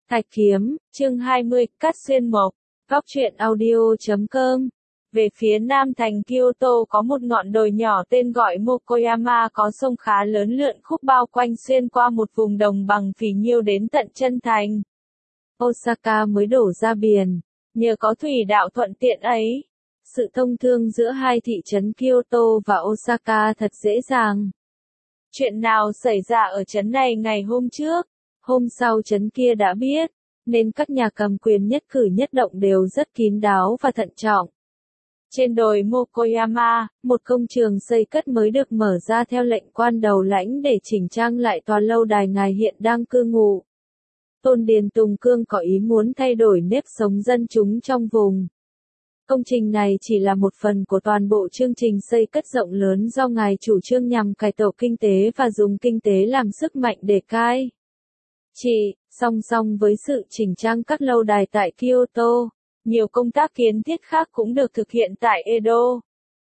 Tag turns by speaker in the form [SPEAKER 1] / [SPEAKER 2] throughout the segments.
[SPEAKER 1] Thạch Kiếm, chương 20, Cát Xuyên Mộc, Góc truyện audio.com. Về phía nam thành Kyoto có một ngọn đồi nhỏ tên gọi Mokoyama có sông khá lớn lượn khúc bao quanh xuyên qua một vùng đồng bằng phì nhiêu đến tận chân thành. Osaka mới đổ ra biển, nhờ có thủy đạo thuận tiện ấy, sự thông thương giữa hai thị trấn Kyoto và Osaka thật dễ dàng. Chuyện nào xảy ra ở trấn này ngày hôm trước, hôm sau trấn kia đã biết, nên các nhà cầm quyền nhất cử nhất động đều rất kín đáo và thận trọng. Trên đồi Mokoyama, một công trường xây cất mới được mở ra theo lệnh quan đầu lãnh để chỉnh trang lại tòa lâu đài ngài hiện đang cư ngụ. Tôn Điền Tùng Cương có ý muốn thay đổi nếp sống dân chúng trong vùng. Công trình này chỉ là một phần của toàn bộ chương trình xây cất rộng lớn do ngài chủ trương nhằm cải tổ kinh tế và dùng kinh tế làm sức mạnh để cai trị. Song song với sự chỉnh trang các lâu đài tại Kyoto, nhiều công tác kiến thiết khác cũng được thực hiện tại Edo,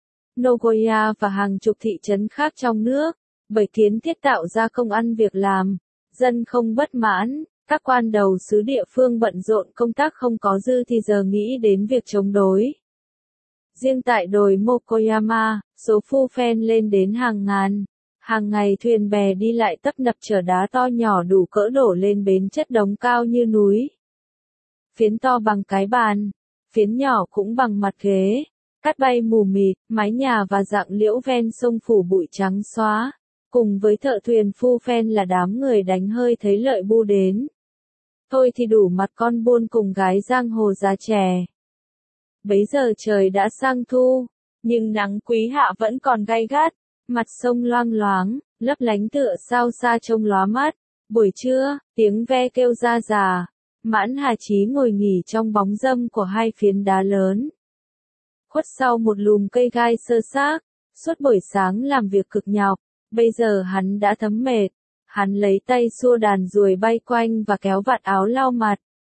[SPEAKER 1] Nagoya và hàng chục thị trấn khác trong nước, bởi kiến thiết tạo ra công ăn việc làm, dân không bất mãn, các quan đầu xứ địa phương bận rộn công tác không có dư thì giờ nghĩ đến việc chống đối. Riêng tại đồi Mokoyama, số phu phen lên đến hàng ngàn. Hàng ngày thuyền bè đi lại tấp nập chở đá to nhỏ đủ cỡ đổ lên bến chất đống cao như núi. Phiến to bằng cái bàn, phiến nhỏ cũng bằng mặt ghế, cát bay mù mịt, mái nhà và rặng liễu ven sông phủ bụi trắng xóa, cùng với thợ thuyền phu phen là đám người đánh hơi thấy lợi bu đến. Thôi thì đủ mặt con buôn cùng gái giang hồ già trẻ. Bấy giờ trời đã sang thu, nhưng nắng quý hạ vẫn còn gay gắt. Mặt sông loang loáng, lấp lánh tựa sao xa trông lóa mắt. Buổi trưa, tiếng ve kêu ra già. Mãn Hà Chí ngồi nghỉ trong bóng râm của hai phiến đá lớn. Khuất sau một lùm cây gai sơ xác, suốt buổi sáng làm việc cực nhọc, bây giờ hắn đã thấm mệt. Hắn lấy tay xua đàn ruồi bay quanh và kéo vạt áo lau mặt.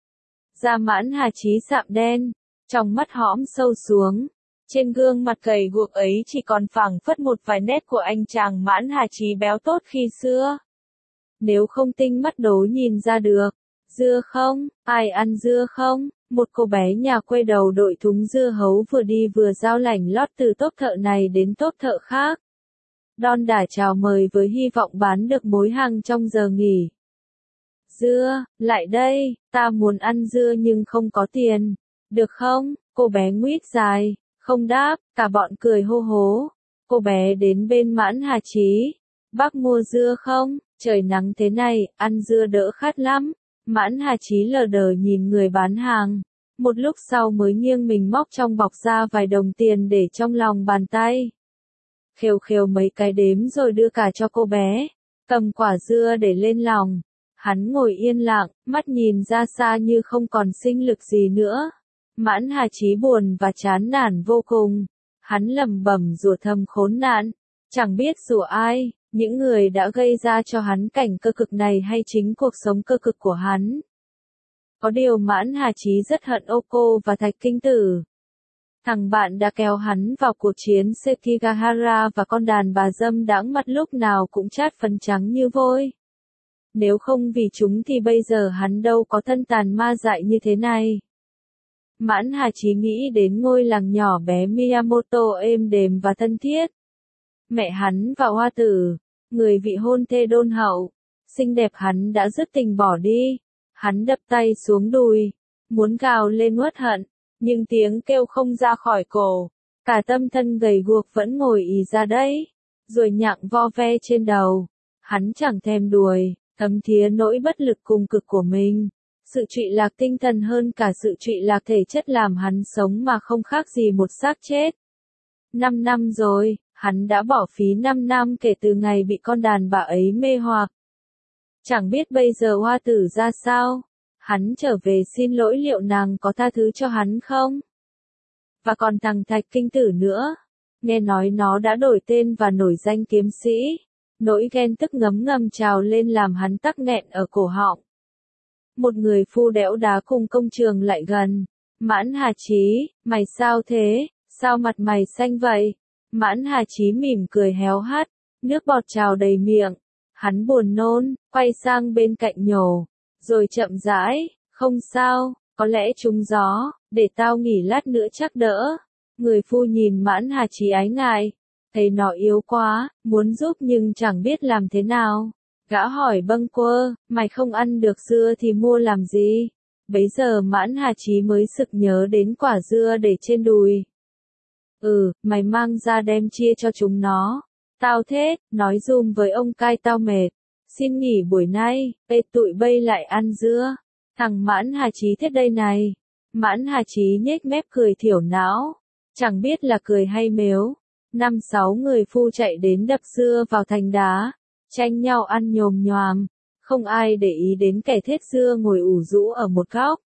[SPEAKER 1] Da Mãn Hà Chí sạm đen, trong mắt hõm sâu xuống. Trên gương mặt gầy guộc ấy chỉ còn phảng phất một vài nét của anh chàng Mãn Hà Chí béo tốt khi xưa. Nếu không tinh mắt đố nhìn ra được. Dưa không? Ai ăn dưa không? Một cô bé nhà quê đầu đội thúng dưa hấu vừa đi vừa giao lảnh lót từ tốp thợ này đến tốp thợ khác. Đon đả chào mời với hy vọng bán được mối hàng trong giờ nghỉ. Dưa, lại đây, ta muốn ăn dưa nhưng không có tiền. Được không? Cô bé nguýt dài. Không đáp, cả bọn cười hô hố. Cô bé đến bên Mãn Hà Chí. Bác mua dưa không? Trời nắng thế này, ăn dưa đỡ khát lắm. Mãn Hà Chí lờ đờ nhìn người bán hàng. Một lúc sau mới nghiêng mình móc trong bọc ra vài đồng tiền để trong lòng bàn tay. Khều khều mấy cái đếm rồi đưa cả cho cô bé. Cầm quả dưa để lên lòng. Hắn ngồi yên lặng, mắt nhìn ra xa như không còn sinh lực gì nữa. Mãn Hà Chí buồn và chán nản vô cùng. Hắn lẩm bẩm rủa thầm khốn nạn. Chẳng biết rủa ai, những người đã gây ra cho hắn cảnh cơ cực này hay chính cuộc sống cơ cực của hắn. Có điều Mãn Hà Chí rất hận Oko và Thạch Kinh Tử. Thằng bạn đã kéo hắn vào cuộc chiến Sekigahara và con đàn bà dâm đãng mặt lúc nào cũng chát phấn trắng như vôi. Nếu không vì chúng thì bây giờ hắn đâu có thân tàn ma dại như thế này. Mãn Hà Chí nghĩ đến ngôi làng nhỏ bé Miyamoto êm đềm và thân thiết. Mẹ hắn và Hoa Tử, người vị hôn thê đôn hậu, xinh đẹp hắn đã dứt tình bỏ đi. Hắn đập tay xuống đùi, muốn gào lên uất hận, nhưng tiếng kêu không ra khỏi cổ. Cả tâm thân gầy guộc vẫn ngồi ì ra đấy, rồi nhặng vo ve trên đầu. Hắn chẳng thèm đuổi, thấm thía nỗi bất lực cùng cực của mình. Sự trụy lạc tinh thần hơn cả sự trụy lạc thể chất làm hắn sống mà không khác gì một xác chết. 5 năm rồi, hắn đã bỏ phí 5 năm kể từ ngày bị con đàn bà ấy mê hoặc. Chẳng biết bây giờ Hoa Tử ra sao, hắn trở về xin lỗi liệu nàng có tha thứ cho hắn không? Và còn thằng Thạch Kinh Tử nữa, nghe nói nó đã đổi tên và nổi danh kiếm sĩ, nỗi ghen tức ngấm ngầm trào lên làm hắn tắc nghẹn ở cổ họng. Một người phu đẽo đá cùng công trường lại gần. Mãn Hà Chí, mày sao thế? Sao mặt mày xanh vậy? Mãn Hà Chí mỉm cười héo hắt, nước bọt trào đầy miệng. Hắn buồn nôn, quay sang bên cạnh nhổ. Rồi chậm rãi, không sao, có lẽ trúng gió, để tao nghỉ lát nữa chắc đỡ. Người phu nhìn Mãn Hà Chí ái ngại, thấy nó yếu quá, muốn giúp nhưng chẳng biết làm thế nào. Gã hỏi bâng quơ, mày không ăn được dưa thì mua làm gì? Bấy giờ Mãn Hà Chí mới sực nhớ đến quả dưa để trên đùi. Mày mang ra đem chia cho chúng nó. Tao thế, nói dùm với ông cai tao mệt. Xin nghỉ buổi nay, tụi bây lại ăn dưa. Thằng Mãn Hà Chí thế đây này. Mãn Hà Chí nhếch mép cười thiểu não. Chẳng biết là cười hay mếu. 5-6 người phu chạy đến đập dưa vào thành đá. Tranh nhau ăn nhồm nhoàm. Không ai để ý đến kẻ thết dưa ngồi ủ rũ ở một góc.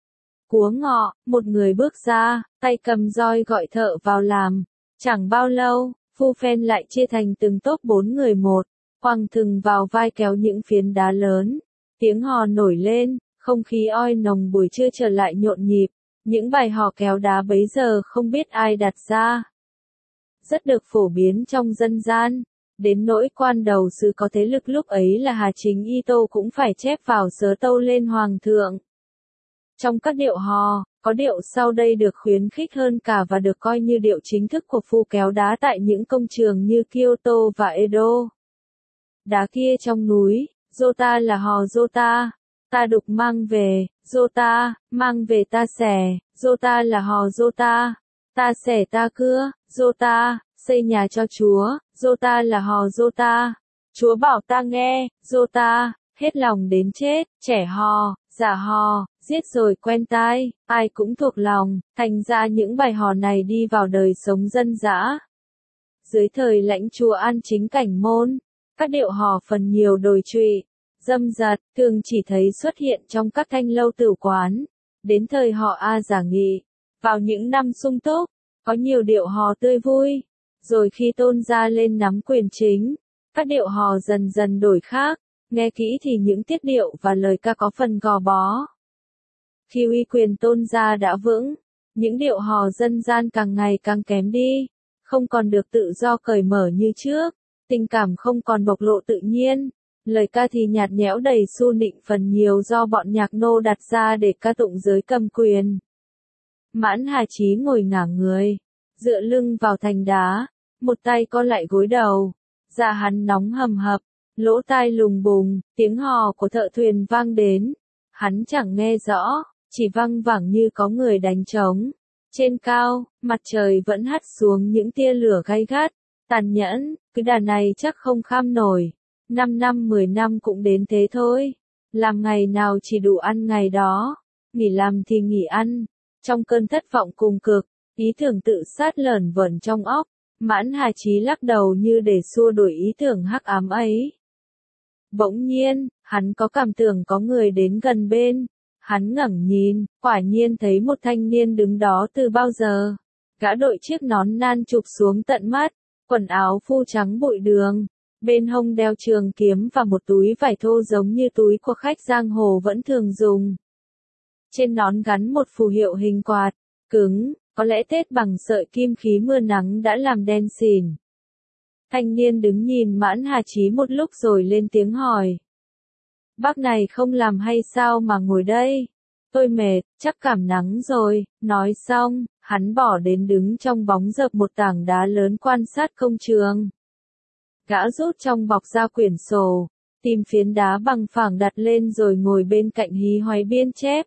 [SPEAKER 1] Cúa ngọ, một người bước ra, tay cầm roi gọi thợ vào làm. Chẳng bao lâu, phu phen lại chia thành từng tốp 4 người một, quăng thừng vào vai kéo những phiến đá lớn. Tiếng hò nổi lên, không khí oi nồng buổi trưa trở lại nhộn nhịp. Những bài hò kéo đá bấy giờ không biết ai đặt ra. Rất được phổ biến trong dân gian. Đến nỗi quan đầu sứ có thế lực lúc ấy là Hà Chính Y Tô cũng phải chép vào sớ tâu lên hoàng thượng. Trong các điệu hò, có điệu sau đây được khuyến khích hơn cả và được coi như điệu chính thức của phu kéo đá tại những công trường như Kyoto và Edo. Đá kia trong núi, Jota là hò Jota, ta đục mang về, Jota, mang về ta xẻ, Jota là hò Jota, ta xẻ ta cưa, Jota, xây nhà cho Chúa, Jota là hò Jota, Chúa bảo ta nghe, Jota, hết lòng đến chết, trẻ hò, giả hò, giết rồi quen tai, ai cũng thuộc lòng, thành ra những bài hò này đi vào đời sống dân dã. Dưới thời lãnh chúa An Chính Cảnh Môn, các điệu hò phần nhiều đồi trụy, dâm dật, thường chỉ thấy xuất hiện trong các thanh lâu tửu quán. Đến thời họ A Giả Nghị, vào những năm sung túc, có nhiều điệu hò tươi vui. Rồi khi Tôn Gia lên nắm quyền chính, các điệu hò dần dần đổi khác, nghe kỹ thì những tiết điệu và lời ca có phần gò bó. Khi uy quyền Tôn Gia đã vững, những điệu hò dân gian càng ngày càng kém đi, không còn được tự do cởi mở như trước, tình cảm không còn bộc lộ tự nhiên, lời ca thì nhạt nhẽo đầy xu nịnh phần nhiều do bọn nhạc nô đặt ra để ca tụng giới cầm quyền. Mãn Hà Chí ngồi ngả người, dựa lưng vào thành đá, một tay co lại gối đầu, da hắn nóng hầm hập, lỗ tai lùng bùng, tiếng hò của thợ thuyền vang đến. Hắn chẳng nghe rõ, chỉ văng vẳng như có người đánh trống. Trên cao, mặt trời vẫn hắt xuống những tia lửa gay gắt, tàn nhẫn, cái đà này chắc không kham nổi. 5 năm 10 năm cũng đến thế thôi. Làm ngày nào chỉ đủ ăn ngày đó, nghỉ làm thì nghỉ ăn. Trong cơn thất vọng cùng cực, ý tưởng tự sát lởn vởn trong óc, Mãn Hà Chí lắc đầu như để xua đuổi ý tưởng hắc ám ấy. Bỗng nhiên, hắn có cảm tưởng có người đến gần bên. Hắn ngẩng nhìn, quả nhiên thấy một thanh niên đứng đó từ bao giờ. Gã đội chiếc nón nan chụp xuống tận mắt, quần áo phu trắng bụi đường, bên hông đeo trường kiếm và một túi vải thô giống như túi của khách giang hồ vẫn thường dùng. Trên nón gắn một phù hiệu hình quạt, cứng, có lẽ tết bằng sợi kim khí mưa nắng đã làm đen xỉn. Thanh niên đứng nhìn Mãn Hà Chí một lúc rồi lên tiếng hỏi. Bác này không làm hay sao mà ngồi đây? Tôi mệt, chắc cảm nắng rồi. Nói xong, hắn bỏ đến đứng trong bóng rợp một tảng đá lớn quan sát công trường. Gã rút trong bọc ra quyển sổ, tìm phiến đá bằng phẳng đặt lên rồi ngồi bên cạnh hí hoáy biên chép.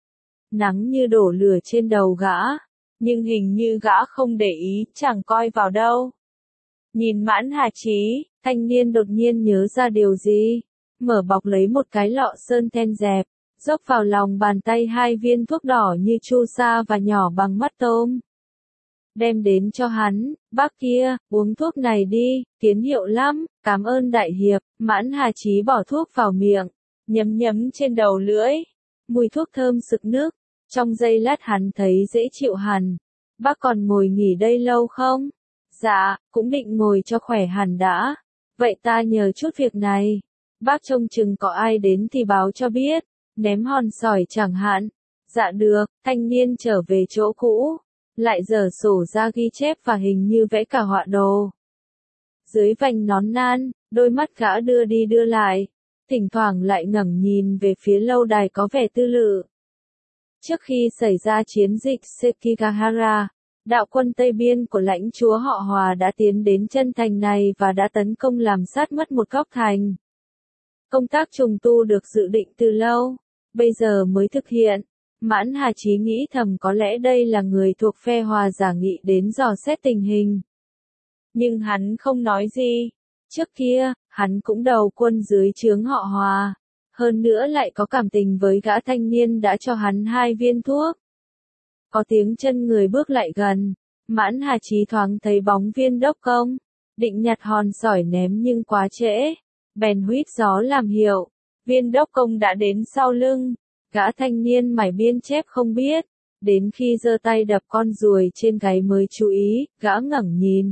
[SPEAKER 1] Nắng như đổ lửa trên đầu gã, nhưng hình như gã không để ý, chẳng coi vào đâu. Nhìn Mãn Hà Chí, thanh niên đột nhiên nhớ ra điều gì. Mở bọc lấy một cái lọ sơn then dẹp, dốc vào lòng bàn tay 2 viên thuốc đỏ như chu sa và nhỏ bằng mắt tôm. Đem đến cho hắn, bác kia, uống thuốc này đi, tiến hiệu lắm, cảm ơn đại hiệp. Mãn Hà Chí bỏ thuốc vào miệng, nhấm nhấm trên đầu lưỡi, mùi thuốc thơm sực nước, trong giây lát hắn thấy dễ chịu hẳn. Bác còn ngồi nghỉ đây lâu không? Dạ, cũng định ngồi cho khỏe hẳn đã. Vậy ta nhờ chút việc này. Bác trông chừng có ai đến thì báo cho biết, ném hòn sỏi chẳng hạn. Dạ được, thanh niên trở về chỗ cũ, lại dở sổ ra ghi chép và hình như vẽ cả họa đồ. Dưới vành nón nan, đôi mắt gã đưa đi đưa lại, thỉnh thoảng lại ngẩng nhìn về phía lâu đài có vẻ tư lự. Trước khi xảy ra chiến dịch Sekigahara, đạo quân Tây Biên của lãnh chúa họ Hòa đã tiến đến chân thành này và đã tấn công làm sát mất một góc thành. Công tác trùng tu được dự định từ lâu, bây giờ mới thực hiện. Mãn Hà Chí nghĩ thầm có lẽ đây là người thuộc phe Hòa giả nghị đến dò xét tình hình. Nhưng hắn không nói gì. Trước kia, hắn cũng đầu quân dưới trướng họ Hòa. Hơn nữa lại có cảm tình với gã thanh niên đã cho hắn 2 viên thuốc. Có tiếng chân người bước lại gần. Mãn Hà Chí thoáng thấy bóng Viên Đốc Công. Định nhặt hòn sỏi ném nhưng quá trễ. Bèn huýt gió làm hiệu. Viên Đốc Công đã đến sau lưng. Gã thanh niên mải biên chép không biết. Đến khi giơ tay đập con ruồi trên gáy mới chú ý, gã ngẩng nhìn.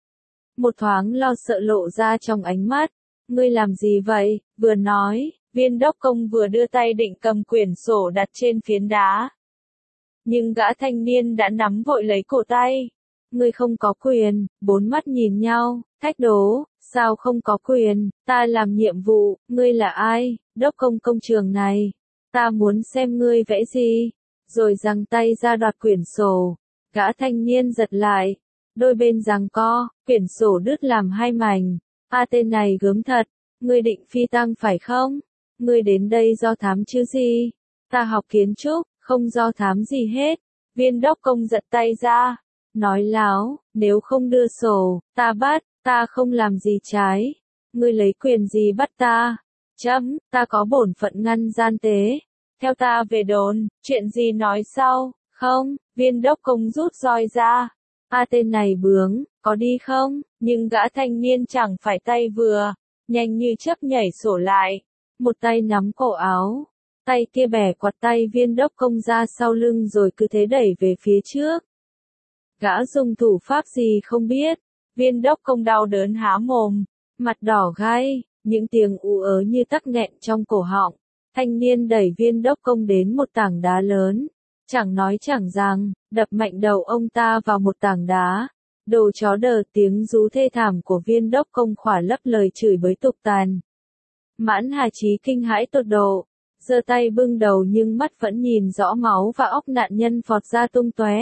[SPEAKER 1] Một thoáng lo sợ lộ ra trong ánh mắt. Ngươi làm gì vậy? Vừa nói, Viên Đốc Công vừa đưa tay định cầm quyển sổ đặt trên phiến đá. Nhưng gã thanh niên đã nắm vội lấy cổ tay. Ngươi không có quyền. 4 mắt nhìn nhau, thách đố. Sao không có quyền? Ta làm nhiệm vụ. Ngươi là ai? Đốc công công trường này. Ta muốn xem ngươi vẽ gì. Rồi giằng tay ra đoạt quyển sổ. Gã thanh niên giật lại. Đôi bên giằng co, quyển sổ đứt làm 2 mảnh. Tên này gớm thật. Ngươi định phi tăng phải không? Ngươi đến đây do thám chứ gì? Ta học kiến trúc, không do thám gì hết. Viên Đốc Công giật tay ra. Nói láo, nếu không đưa sổ, ta bắt, ta không làm gì trái. Ngươi lấy quyền gì bắt ta? Chấm, ta có bổn phận ngăn gian tế. Theo ta về đồn, chuyện gì nói sau? Không, Viên Đốc Công rút roi ra. Tên này bướng, có đi không? Nhưng gã thanh niên chẳng phải tay vừa, nhanh như chớp nhảy sổ lại. Một tay nắm cổ áo, tay kia bẻ quạt tay Viên Đốc Công ra sau lưng rồi cứ thế đẩy về phía trước. Gã dùng thủ pháp gì không biết. Viên Đốc Công đau đớn há mồm, mặt đỏ gai, những tiếng ú ớ như tắc nghẹn trong cổ họng. Thanh niên đẩy Viên Đốc Công đến một tảng đá lớn. Chẳng nói chẳng rằng, đập mạnh đầu ông ta vào một tảng đá. Đồ chó đờ, tiếng rú thê thảm của Viên Đốc Công khỏa lấp lời chửi bới tục tàn. Mãn Hà Chí kinh hãi tột độ, giơ tay bưng đầu nhưng mắt vẫn nhìn rõ máu và óc nạn nhân phọt ra tung tóe.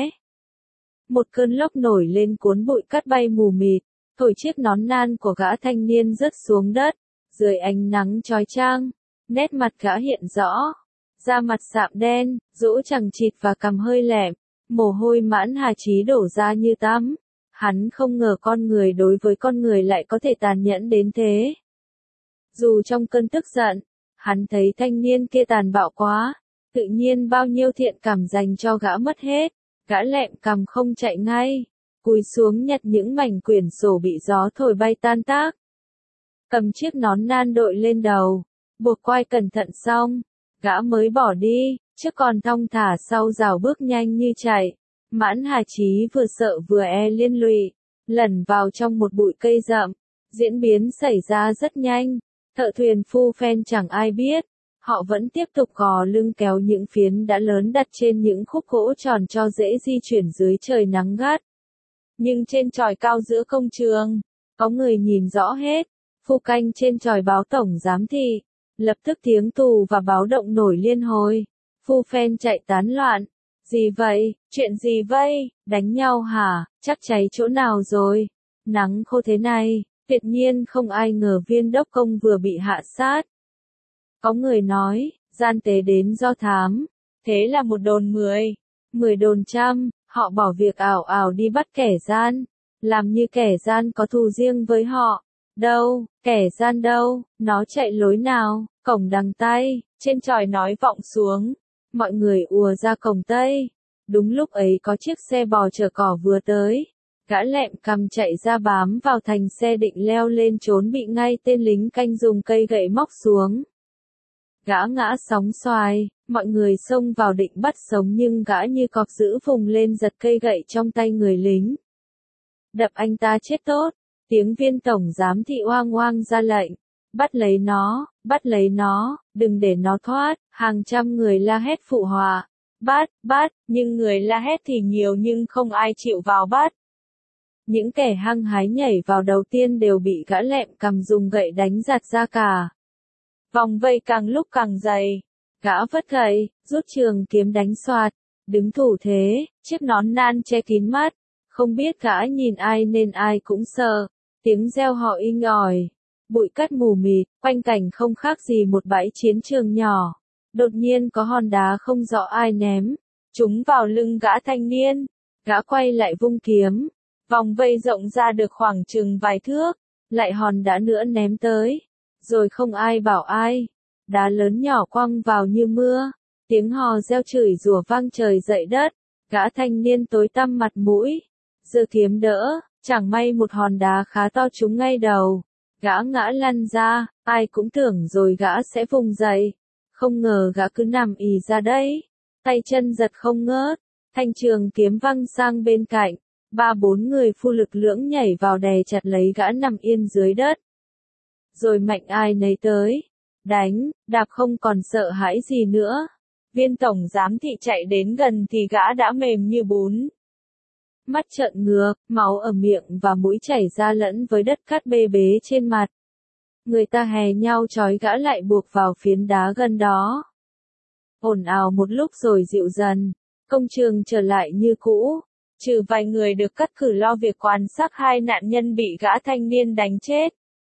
[SPEAKER 1] Một cơn lốc nổi lên cuốn bụi cát bay mù mịt, thổi chiếc nón nan của gã thanh niên rớt xuống đất. Dưới ánh nắng chói chang, nét mặt gã hiện rõ, da mặt sạm đen, rũ chằng chịt và cằm hơi lẹm, mồ hôi Mãn Hà Chí đổ ra như tắm. Hắn không ngờ con người đối với con người lại có thể tàn nhẫn đến thế. Dù trong cơn tức giận, hắn thấy thanh niên kia tàn bạo quá, tự nhiên bao nhiêu thiện cảm dành cho gã mất hết. Gã lẹm cằm không chạy ngay, cúi xuống nhặt những mảnh quyển sổ bị gió thổi bay tan tác. Cầm chiếc nón nan đội lên đầu, buộc quai cẩn thận xong, gã mới bỏ đi, chứ còn thong thả sau rào bước nhanh như chạy. Mãn Hà Chí vừa sợ vừa liên lụy, lẩn vào trong một bụi cây rậm. Diễn biến xảy ra rất nhanh, thợ thuyền phu phen chẳng ai biết. Họ vẫn tiếp tục gò lưng kéo những phiến đá lớn đặt trên những khúc gỗ tròn cho dễ di chuyển dưới trời nắng gắt. Nhưng trên chòi cao giữa công trường, có người nhìn rõ hết. Phu canh trên chòi báo tổng giám thị. Lập tức tiếng tù và báo động nổi liên hồi. Phu phen chạy tán loạn. Gì vậy? Chuyện gì vậy? Đánh nhau hả? Chắc cháy chỗ nào rồi? Nắng khô thế này, tuyệt nhiên không ai ngờ Viên Đốc Công vừa bị hạ sát. Có người nói, gian tế đến do thám. Thế là một đồn 10 đồn trăm, họ bỏ việc ảo ảo đi bắt kẻ gian. Làm như kẻ gian có thù riêng với họ. Đâu, kẻ gian đâu, nó chạy lối nào, cổng đằng Tây, trên chòi nói vọng xuống. Mọi người ùa ra cổng Tây. Đúng lúc ấy có chiếc xe bò chở cỏ vừa tới. Gã lẹm cằm chạy ra bám vào thành xe định leo lên trốn bị ngay tên lính canh dùng cây gậy móc xuống. Gã ngã sóng xoài, mọi người xông vào định bắt sống nhưng gã như cọp giữ vùng lên giật cây gậy trong tay người lính. Đập anh ta chết tốt, tiếng Viên tổng giám thị oang oang ra lệnh. Bắt lấy nó, đừng để nó thoát. Hàng trăm người la hét phụ họa. Bắt, nhưng người la hét thì nhiều nhưng không ai chịu vào bắt. Những kẻ hăng hái nhảy vào đầu tiên đều bị gã lẹm cằm dùng gậy đánh giạt ra cả. Vòng vây càng lúc càng dày. Gã vất gậy, rút trường kiếm đánh soạt, đứng thủ thế, chiếc nón nan che kín mắt. Không biết gã nhìn ai nên ai cũng sợ. Tiếng reo hò inh ỏi. Bụi cát mù mịt, quanh cảnh không khác gì một bãi chiến trường nhỏ. Đột nhiên có hòn đá không rõ ai ném. Trúng vào lưng gã thanh niên. Gã quay lại vung kiếm. Vòng vây rộng ra được khoảng chừng vài thước. Lại hòn đá nữa ném tới. Rồi không ai bảo ai. Đá lớn nhỏ quăng vào như mưa. Tiếng hò reo chửi rủa vang trời dậy đất. Gã thanh niên tối tăm mặt mũi. Giơ kiếm đỡ. Chẳng may một hòn đá khá to trúng ngay đầu. Gã ngã lăn ra. Ai cũng tưởng rồi gã sẽ vùng dậy. Không ngờ gã cứ nằm ì ra đấy. Tay chân giật không ngớt. Thanh trường kiếm văng sang bên cạnh. 3-4 người phu lực lưỡng nhảy vào đè chặt lấy gã nằm yên dưới đất. Rồi mạnh ai nấy tới. Đánh, đạp không còn sợ hãi gì nữa. Viên tổng giám thị chạy đến gần thì gã đã mềm như bún. Mắt trợn ngược, máu ở miệng và mũi chảy ra lẫn với đất cát bê bế trên mặt. Người ta hè nhau trói gã lại buộc vào phiến đá gần đó. Ồn ào một lúc rồi dịu dần. Công trường trở lại như cũ. Trừ vài người được cắt cử lo việc quan sát hai nạn nhân bị gã thanh niên đánh chết.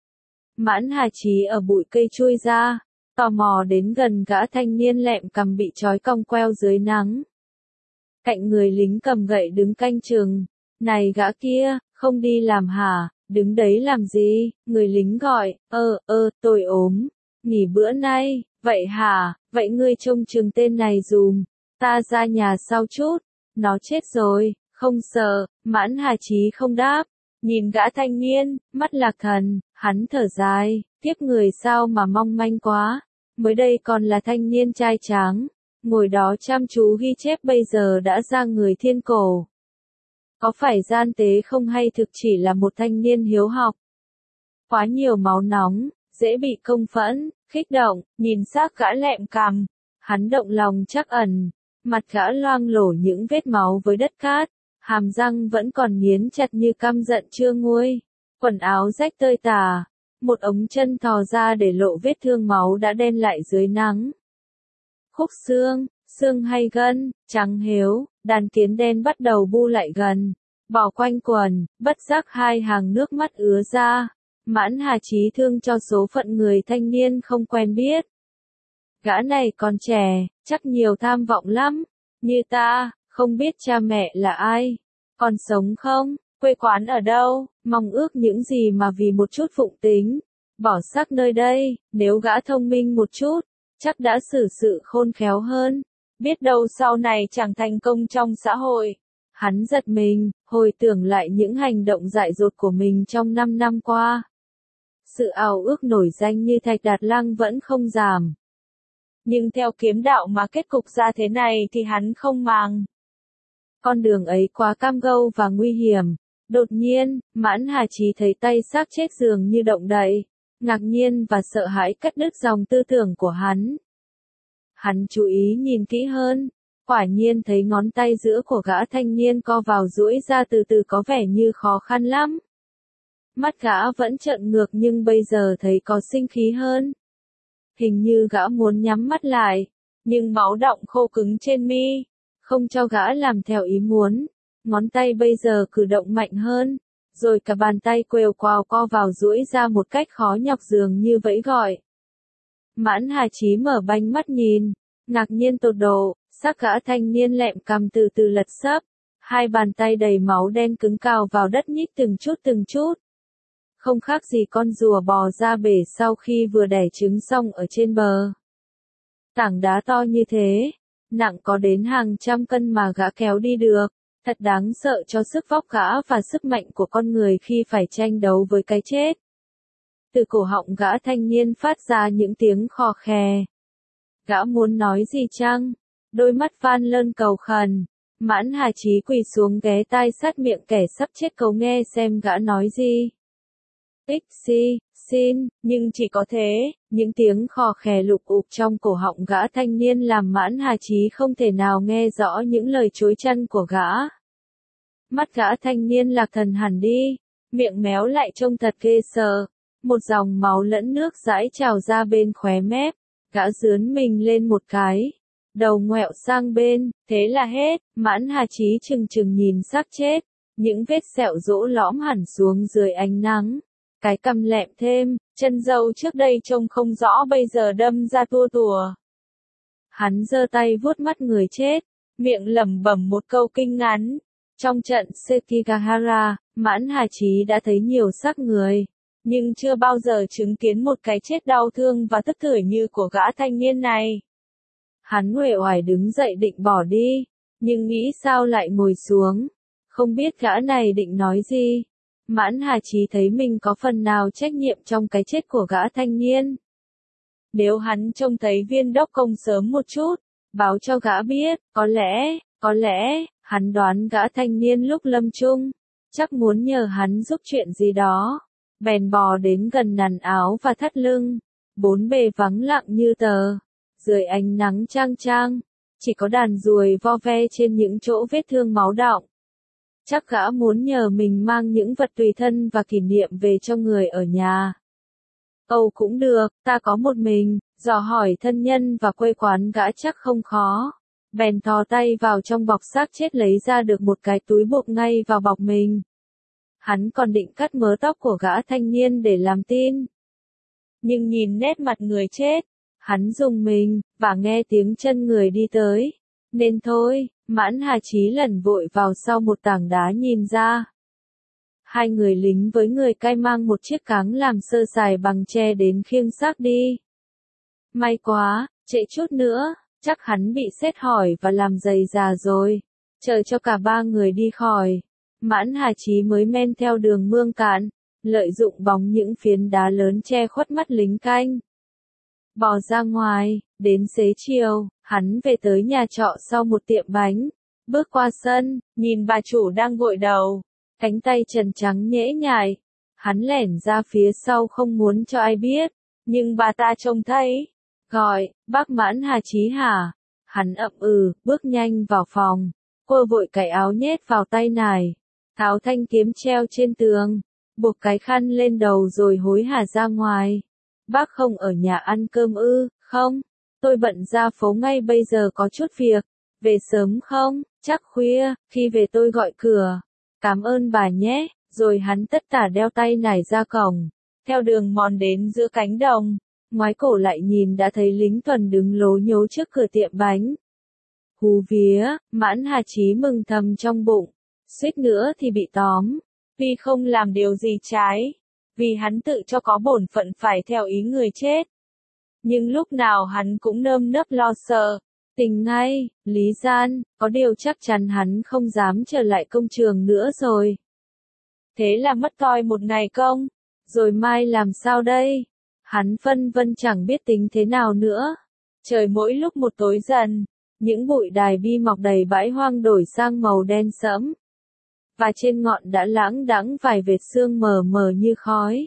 [SPEAKER 1] Mãn Hà Chí ở bụi cây chui ra, tò mò đến gần gã thanh niên lẹm cằm bị trói cong queo dưới nắng. Cạnh người lính cầm gậy đứng canh chừng. Này gã kia, không đi làm hả, đứng đấy làm gì? Người lính gọi, tôi ốm, nghỉ bữa nay, vậy hả, vậy ngươi trông chừng tên này dùm, ta ra nhà sau chút, nó chết rồi, không sợ, Mãn Hà Chí không đáp. Nhìn gã thanh niên, mắt lạc thần, hắn thở dài, tiếc người sao mà mong manh quá. Mới đây còn là thanh niên trai tráng, ngồi đó chăm chú ghi chép bây giờ đã ra người thiên cổ. Có phải gian tế không hay thực chỉ là một thanh niên hiếu học? Quá nhiều máu nóng, dễ bị công phẫn, kích động, nhìn xác gã lẹm cằm. Hắn động lòng trắc ẩn, mặt gã loang lổ những vết máu với đất cát. Hàm răng vẫn còn nghiến chặt như căm giận chưa nguôi. Quần áo rách tơi tả. Một ống chân thò ra để lộ vết thương máu đã đen lại dưới nắng. Khúc xương, xương hay gân, trắng héo, đàn kiến đen bắt đầu bu lại gần. Bò quanh quần, bất giác hai hàng nước mắt ứa ra. Mãn Hà Chí thương cho số phận người thanh niên không quen biết. Gã này còn trẻ, chắc nhiều tham vọng lắm. Như ta. Không biết cha mẹ là ai, còn sống không, quê quán ở đâu, mong ước những gì mà vì một chút phụng tính, bỏ xác nơi đây, nếu gã thông minh một chút, chắc đã xử sự khôn khéo hơn, biết đâu sau này chẳng thành công trong xã hội. Hắn giật mình, hồi tưởng lại những hành động dại dột của mình trong 5 năm qua. Sự ao ước nổi danh như Thạch Đạt Lăng vẫn không giảm. Nhưng theo kiếm đạo mà kết cục ra thế này thì hắn không màng. Con đường ấy quá cam go và nguy hiểm. Đột nhiên, Mãn Hà Chí thấy tay xác chết dường như động đậy. Ngạc nhiên và sợ hãi cắt đứt dòng tư tưởng của hắn. Hắn chú ý nhìn kỹ hơn. Quả nhiên thấy ngón tay giữa của gã thanh niên co vào duỗi ra từ từ có vẻ như khó khăn lắm. Mắt gã vẫn trợn ngược nhưng bây giờ thấy có sinh khí hơn. Hình như gã muốn nhắm mắt lại. Nhưng máu đọng khô cứng trên mi. Không cho gã làm theo ý muốn, ngón tay bây giờ cử động mạnh hơn, rồi cả bàn tay quều quào co vào duỗi ra một cách khó nhọc dường như vẫy gọi. Mãn Hà Chí mở banh mắt nhìn, ngạc nhiên tột độ, xác gã thanh niên lẹm cằm từ từ lật sấp, hai bàn tay đầy máu đen cứng cào vào đất nhích từng chút. Không khác gì con rùa bò ra bể sau khi vừa đẻ trứng xong ở trên bờ. Tảng đá to như thế. Nặng có đến hàng trăm cân mà gã kéo đi được, thật đáng sợ cho sức vóc gã và sức mạnh của con người khi phải tranh đấu với cái chết. Từ cổ họng gã thanh niên phát ra những tiếng khò khè. Gã muốn nói gì chăng? Đôi mắt van lơn cầu khẩn. Mãn Hà Chí quỳ xuống ghé tai sát miệng kẻ sắp chết cầu nghe xem gã nói gì. Xin, nhưng chỉ có thế, những tiếng khò khè lục ục trong cổ họng gã thanh niên làm Mãn Hà Chí không thể nào nghe rõ những lời chối chăn của gã. Mắt gã thanh niên lạc thần hẳn đi, miệng méo lại trông thật ghê sợ. một dòng máu lẫn nước dãi trào ra bên khóe mép, gã dướn mình lên một cái, đầu ngoẹo sang bên, thế là hết. Mãn Hà Chí chừng chừng nhìn xác chết, những vết sẹo rỗ lõm hẳn xuống dưới ánh nắng, cái cằm lẹm thêm, chân râu trước đây trông không rõ bây giờ đâm ra tua tùa. Hắn giơ tay vuốt mắt người chết, miệng lẩm bẩm một câu kinh ngắn. Trong trận Sekigahara, Mãn Hà Chí đã thấy nhiều xác người, nhưng chưa bao giờ chứng kiến một cái chết đau thương và tức tưởi như của gã thanh niên này. Hắn uể oải đứng dậy định bỏ đi, nhưng nghĩ sao lại ngồi xuống, không biết gã này định nói gì. Mãn Hà Chí thấy mình có phần nào trách nhiệm trong cái chết của gã thanh niên. Nếu hắn trông thấy viên đốc công sớm một chút, báo cho gã biết, có lẽ, hắn đoán gã thanh niên lúc lâm chung, chắc muốn nhờ hắn giúp chuyện gì đó. Bèn bò đến gần nằn áo và thắt lưng, bốn bề vắng lặng như tờ, dưới ánh nắng chang chang, chỉ có đàn ruồi vo ve trên những chỗ vết thương máu đọng. Chắc gã muốn nhờ mình mang những vật tùy thân và kỷ niệm về cho người ở nhà. Âu cũng được, ta có một mình, dò hỏi thân nhân và quê quán gã chắc không khó. Bèn thò tay vào trong bọc xác chết lấy ra được một cái túi buộc ngay vào bọc mình. Hắn còn định cắt mớ tóc của gã thanh niên để làm tin. Nhưng nhìn nét mặt người chết, hắn rùng mình, và nghe tiếng chân người đi tới. Nên thôi, Mãn Hà Chí lẩn vội vào sau một tảng đá nhìn ra. Hai người lính với người cai mang một chiếc cáng làm sơ sài bằng tre đến khiêng xác đi. May quá, trễ chút nữa, chắc hắn bị xét hỏi và làm rầy rà rồi. Chờ cho cả ba người đi khỏi, Mãn Hà Chí mới men theo đường mương cạn, lợi dụng bóng những phiến đá lớn che khuất mắt lính canh. Bò ra ngoài, đến xế chiều, hắn về tới nhà trọ sau một tiệm bánh. Bước qua sân, nhìn bà chủ đang gội đầu, cánh tay trần trắng nhễ nhại. Hắn lẻn ra phía sau không muốn cho ai biết, nhưng bà ta trông thấy. Gọi, bác Mãn Hà Chí hả? Hắn ậm bước nhanh vào phòng, cô vội cởi áo nhét vào tay nải, tháo thanh kiếm treo trên tường, buộc cái khăn lên đầu rồi hối hả ra ngoài. Bác không ở nhà ăn cơm ư? Không, tôi bận ra phố ngay bây giờ có chút việc. Về sớm không? Chắc khuya, khi về tôi gọi cửa. Cảm ơn bà nhé. Rồi hắn tất tả đeo tay nải ra cổng, theo đường mòn đến giữa cánh đồng. Ngoái cổ lại nhìn đã thấy lính tuần đứng lố nhố trước cửa tiệm bánh. Hú vía, Mãn Hà Chí mừng thầm trong bụng. Suýt nữa thì bị tóm. Vì không làm điều gì trái. Vì hắn tự cho có bổn phận phải theo ý người chết. Nhưng lúc nào hắn cũng nơm nớp lo sợ. Tình ngay, lý gian, có điều chắc chắn hắn không dám trở lại công trường nữa rồi. Thế là mất coi một ngày công. Rồi mai làm sao đây? Hắn phân vân chẳng biết tính thế nào nữa. Trời mỗi lúc một tối dần, những bụi đài bi mọc đầy bãi hoang đổi sang màu đen sẫm. Và trên ngọn đã lãng đãng vài vệt sương mờ mờ như khói.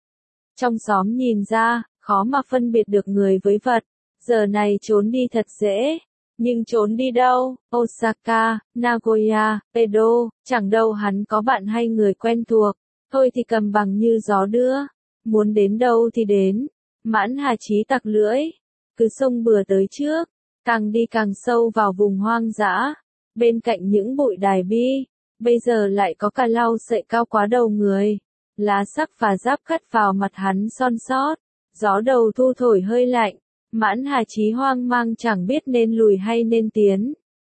[SPEAKER 1] Trong xóm nhìn ra, khó mà phân biệt được người với vật. Giờ này trốn đi thật dễ. Nhưng trốn đi đâu? Osaka, Nagoya, Edo, chẳng đâu hắn có bạn hay người quen thuộc. Thôi thì cầm bằng như gió đưa. Muốn đến đâu thì đến. Mãn Hà Chí tặc lưỡi. Cứ xông bừa tới trước. Càng đi càng sâu vào vùng hoang dã. Bên cạnh những bụi đài bi. Bây giờ lại có cả lau sậy cao quá đầu người. Lá sắc và giáp cắt vào mặt hắn son sót. Gió đầu thu thổi hơi lạnh. Mãn Hà Chí hoang mang chẳng biết nên lùi hay nên tiến.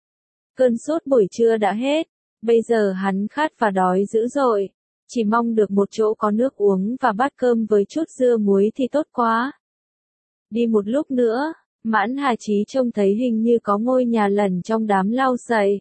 [SPEAKER 1] Cơn sốt buổi trưa đã hết. Bây giờ hắn khát và đói dữ dội. Chỉ mong được một chỗ có nước uống và bát cơm với chút dưa muối thì tốt quá. Đi một lúc nữa, Mãn Hà Chí trông thấy hình như có ngôi nhà lẩn trong đám lau sậy.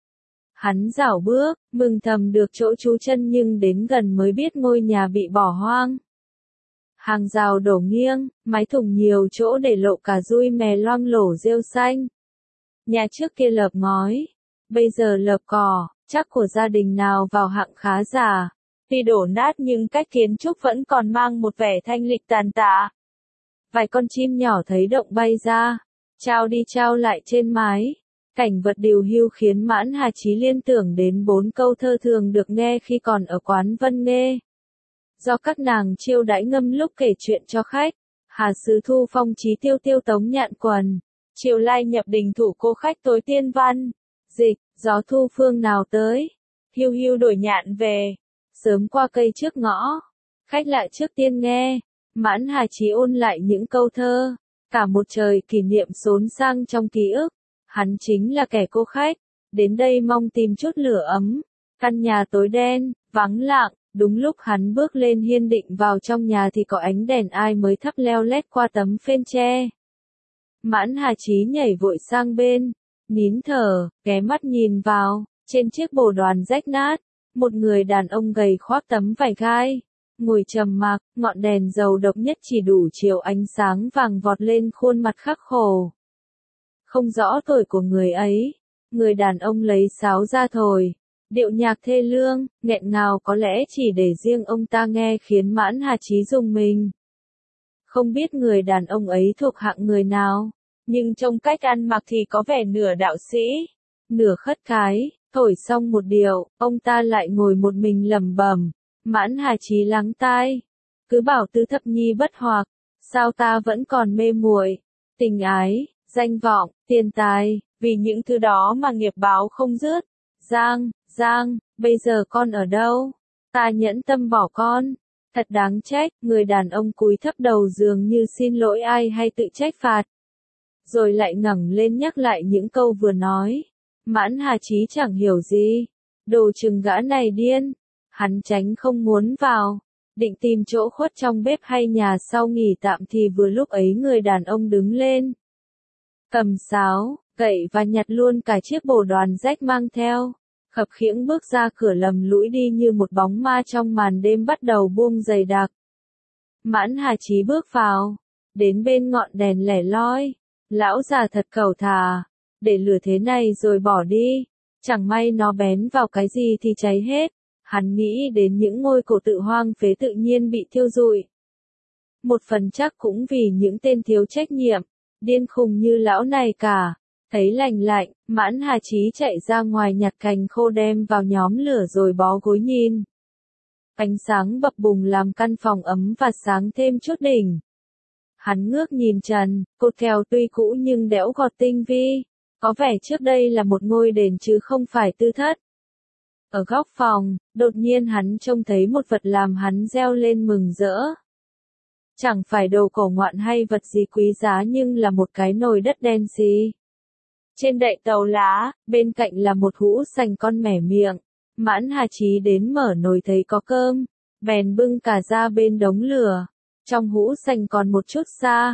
[SPEAKER 1] Hắn rảo bước, mừng thầm được chỗ trú chân nhưng đến gần mới biết ngôi nhà bị bỏ hoang. Hàng rào đổ nghiêng, mái thùng nhiều chỗ để lộ cả dui mè loang lổ rêu xanh. Nhà trước kia lợp ngói, bây giờ lợp cỏ, chắc của gia đình nào vào hạng khá già. Tuy đổ nát nhưng cách kiến trúc vẫn còn mang một vẻ thanh lịch tàn tạ. Vài con chim nhỏ thấy động bay ra, trao đi trao lại trên mái. Cảnh vật điều hưu khiến Mãn Hà Chí liên tưởng đến 4 câu thơ thường được nghe khi còn ở quán Vân Nghê. do các nàng chiêu đãi ngâm lúc kể chuyện cho khách. Hà Sứ Thu phong chí tiêu tiêu tống nhạn quần. Triều lai nhập đình thủ cô khách tối tiên văn. Dịch, gió thu phương nào tới. Hiu hiu đổi nhạn về. Sớm qua cây trước ngõ. Khách lại trước tiên nghe. Mãn Hà Chí ôn lại những câu thơ. Cả một trời kỷ niệm xốn sang trong ký ức. Hắn chính là kẻ cô khách. Đến đây mong tìm chút lửa ấm. Căn nhà tối đen, vắng lặng. Đúng lúc hắn bước lên hiên định vào trong nhà thì có ánh đèn ai mới thắp leo lét qua tấm phên tre. Mãn Hà Chí nhảy vội sang bên, nín thở, ghé mắt nhìn vào, trên chiếc bồ đoàn rách nát, một người đàn ông gầy khoác tấm vải gai, ngồi trầm mặc, ngọn đèn dầu độc nhất chỉ đủ chiếu ánh sáng vàng vọt lên khuôn mặt khắc khổ. Không rõ tuổi của người ấy, người đàn ông lấy sáo ra thổi. Điệu nhạc thê lương, nghẹn ngào có lẽ chỉ để riêng ông ta nghe khiến Mãn Hà Chí rùng mình. Không biết người đàn ông ấy thuộc hạng người nào, nhưng trong cách ăn mặc thì có vẻ nửa đạo sĩ, nửa khất cái. Thổi xong một điệu, ông ta lại ngồi một mình lẩm bẩm. Mãn Hà Chí lắng tai, cứ bảo Tứ Thập Nhi bất hoặc, sao ta vẫn còn mê muội, tình ái, danh vọng, tiền tài, vì những thứ đó mà nghiệp báo không dứt. Giang, bây giờ con ở đâu? Ta nhẫn tâm bỏ con. Thật đáng trách, người đàn ông cúi thấp đầu dường như xin lỗi ai hay tự trách phạt. Rồi lại ngẩng lên nhắc lại những câu vừa nói. Mãn Hà Chí chẳng hiểu gì. Đồ chừng gã này điên. Hắn tránh không muốn vào. Định tìm chỗ khuất trong bếp hay nhà sau nghỉ tạm thì vừa lúc ấy người đàn ông đứng lên. Cầm sáo, gậy và nhặt luôn cả chiếc bồ đoàn rách mang theo. Khập khiễng bước ra cửa lầm lũi đi như một bóng ma trong màn đêm bắt đầu buông dày đặc. Mãn Hà Chí bước vào, đến bên ngọn đèn lẻ loi. Lão già thật cẩu thà, để lửa thế này rồi bỏ đi. Chẳng may nó bén vào cái gì thì cháy hết. Hắn nghĩ đến những ngôi cổ tự hoang phế tự nhiên bị thiêu rụi. Một phần chắc cũng vì những tên thiếu trách nhiệm, điên khùng như lão này cả. Thấy lành lạnh, Mãn Hà Chí chạy ra ngoài nhặt cành khô đem vào nhóm lửa rồi bó gối nhìn. Ánh sáng bập bùng làm căn phòng ấm và sáng thêm chút đỉnh. Hắn ngước nhìn trần, cột kèo tuy cũ nhưng đẽo gọt tinh vi, có vẻ trước đây là một ngôi đền chứ không phải tư thất. Ở góc phòng, đột nhiên hắn trông thấy một vật làm hắn reo lên mừng rỡ. Chẳng phải đồ cổ ngoạn hay vật gì quý giá nhưng là một cái nồi đất đen xì. Trên đậy tàu lá, bên cạnh là một hũ sành con mẻ miệng. Mãn Hà Chí đến mở nồi thấy có cơm, bèn bưng cả ra bên đống lửa. Trong hũ sành còn một chút xa,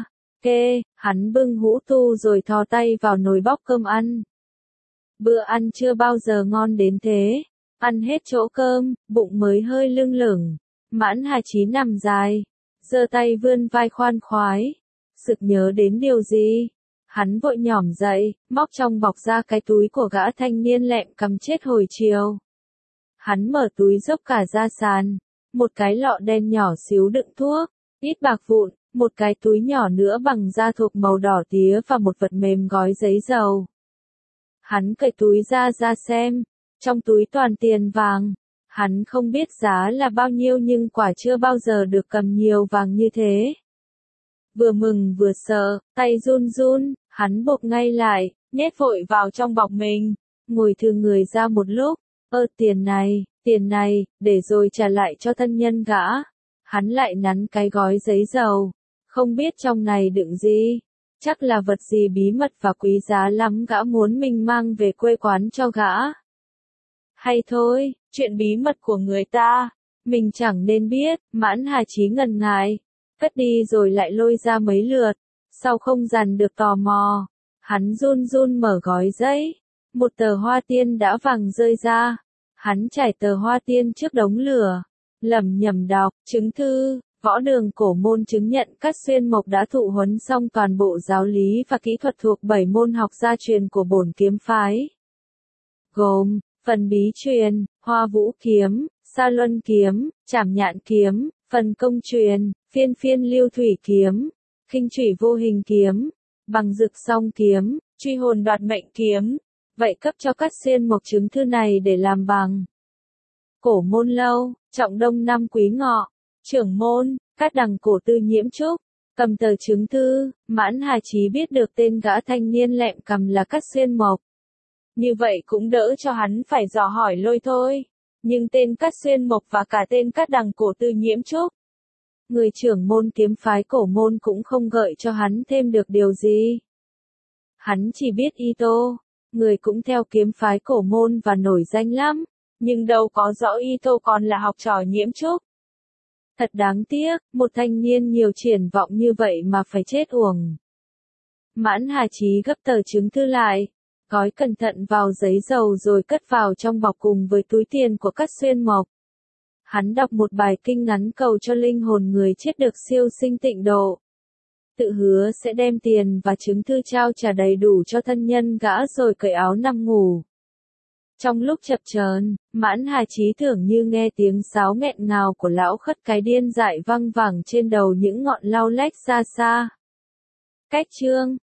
[SPEAKER 1] hắn bưng hũ tu rồi thò tay vào nồi bóc cơm ăn. Bữa ăn chưa bao giờ ngon đến thế, ăn hết chỗ cơm, bụng mới hơi lưng lửng. Mãn Hà Chí nằm dài, giơ tay vươn vai khoan khoái, sực nhớ đến điều gì. Hắn vội nhỏm dậy, móc trong bọc ra cái túi của gã thanh niên lẹm cầm chết hồi chiều. Hắn mở túi dốc cả ra sàn, một cái lọ đen nhỏ xíu đựng thuốc, ít bạc vụn, một cái túi nhỏ nữa bằng da thuộc màu đỏ tía và một vật mềm gói giấy dầu. Hắn cởi túi ra xem, trong túi toàn tiền vàng. Hắn không biết giá là bao nhiêu nhưng quả chưa bao giờ được cầm nhiều vàng như thế. Vừa mừng vừa sợ, tay run run, hắn bộp ngay lại, nhét vội vào trong bọc mình, ngồi thư người ra một lúc, tiền này, để rồi trả lại cho thân nhân gã. Hắn lại nắn cái gói giấy dầu, không biết trong này đựng gì, chắc là vật gì bí mật và quý giá lắm gã muốn mình mang về quê quán cho gã. Hay thôi, chuyện bí mật của người ta, mình chẳng nên biết. Mãn Hà Chí ngần ngại, cất đi rồi lại lôi ra mấy lượt, sau không dằn được tò mò, hắn run run mở gói giấy, một tờ hoa tiên đã vàng rơi ra, hắn trải tờ hoa tiên trước đống lửa, lẩm nhẩm đọc, chứng thư, võ đường cổ môn chứng nhận Cát Xuyên Mộc đã thụ huấn xong toàn bộ giáo lý và kỹ thuật thuộc 7 môn học gia truyền của bổn kiếm phái. Gồm, phần bí truyền, hoa vũ kiếm, sa luân kiếm, trảm nhạn kiếm, phần công truyền, phiên lưu thủy kiếm, khinh thủy vô hình kiếm, bằng dực song kiếm, truy hồn đoạt mệnh kiếm. Vậy cấp cho Cát Xuyên Mộc chứng thư này để làm bằng. Cổ môn lâu, trọng đông năm Quý Ngọ, Trưởng môn, Cát Đằng Cổ Tư Nhiễm Trúc, cầm tờ chứng thư, Mãn Hà Chí biết được tên gã thanh niên lẹm cằm là Cát Xuyên Mộc. Như vậy cũng đỡ cho hắn phải dò hỏi lôi thôi. Nhưng tên Cát Xuyên Mộc và cả tên Cát Đằng Cổ Tư Nhiễm Trúc, người trưởng môn kiếm phái cổ môn cũng không gợi cho hắn thêm được điều gì. Hắn chỉ biết Ito, người cũng theo kiếm phái cổ môn và nổi danh lắm, nhưng đâu có rõ Ito còn là học trò Nhiễm Trúc. Thật đáng tiếc, một thanh niên nhiều triển vọng như vậy mà phải chết uổng. Mãn Hà Chí gấp tờ chứng thư lại, gói cẩn thận vào giấy dầu rồi cất vào trong bọc cùng với túi tiền của Cát Xuyên Mộc. Hắn đọc một bài kinh ngắn cầu cho linh hồn người chết được siêu sinh tịnh độ. Tự hứa sẽ đem tiền và chứng thư trao trả đầy đủ cho thân nhân gã rồi cởi áo nằm ngủ. Trong lúc chập chờn, Mãn Hà Chí tưởng như nghe tiếng sáo nghẹn ngào của lão khất cái điên dại văng vẳng trên đầu những ngọn lau lách xa xa. Cách chương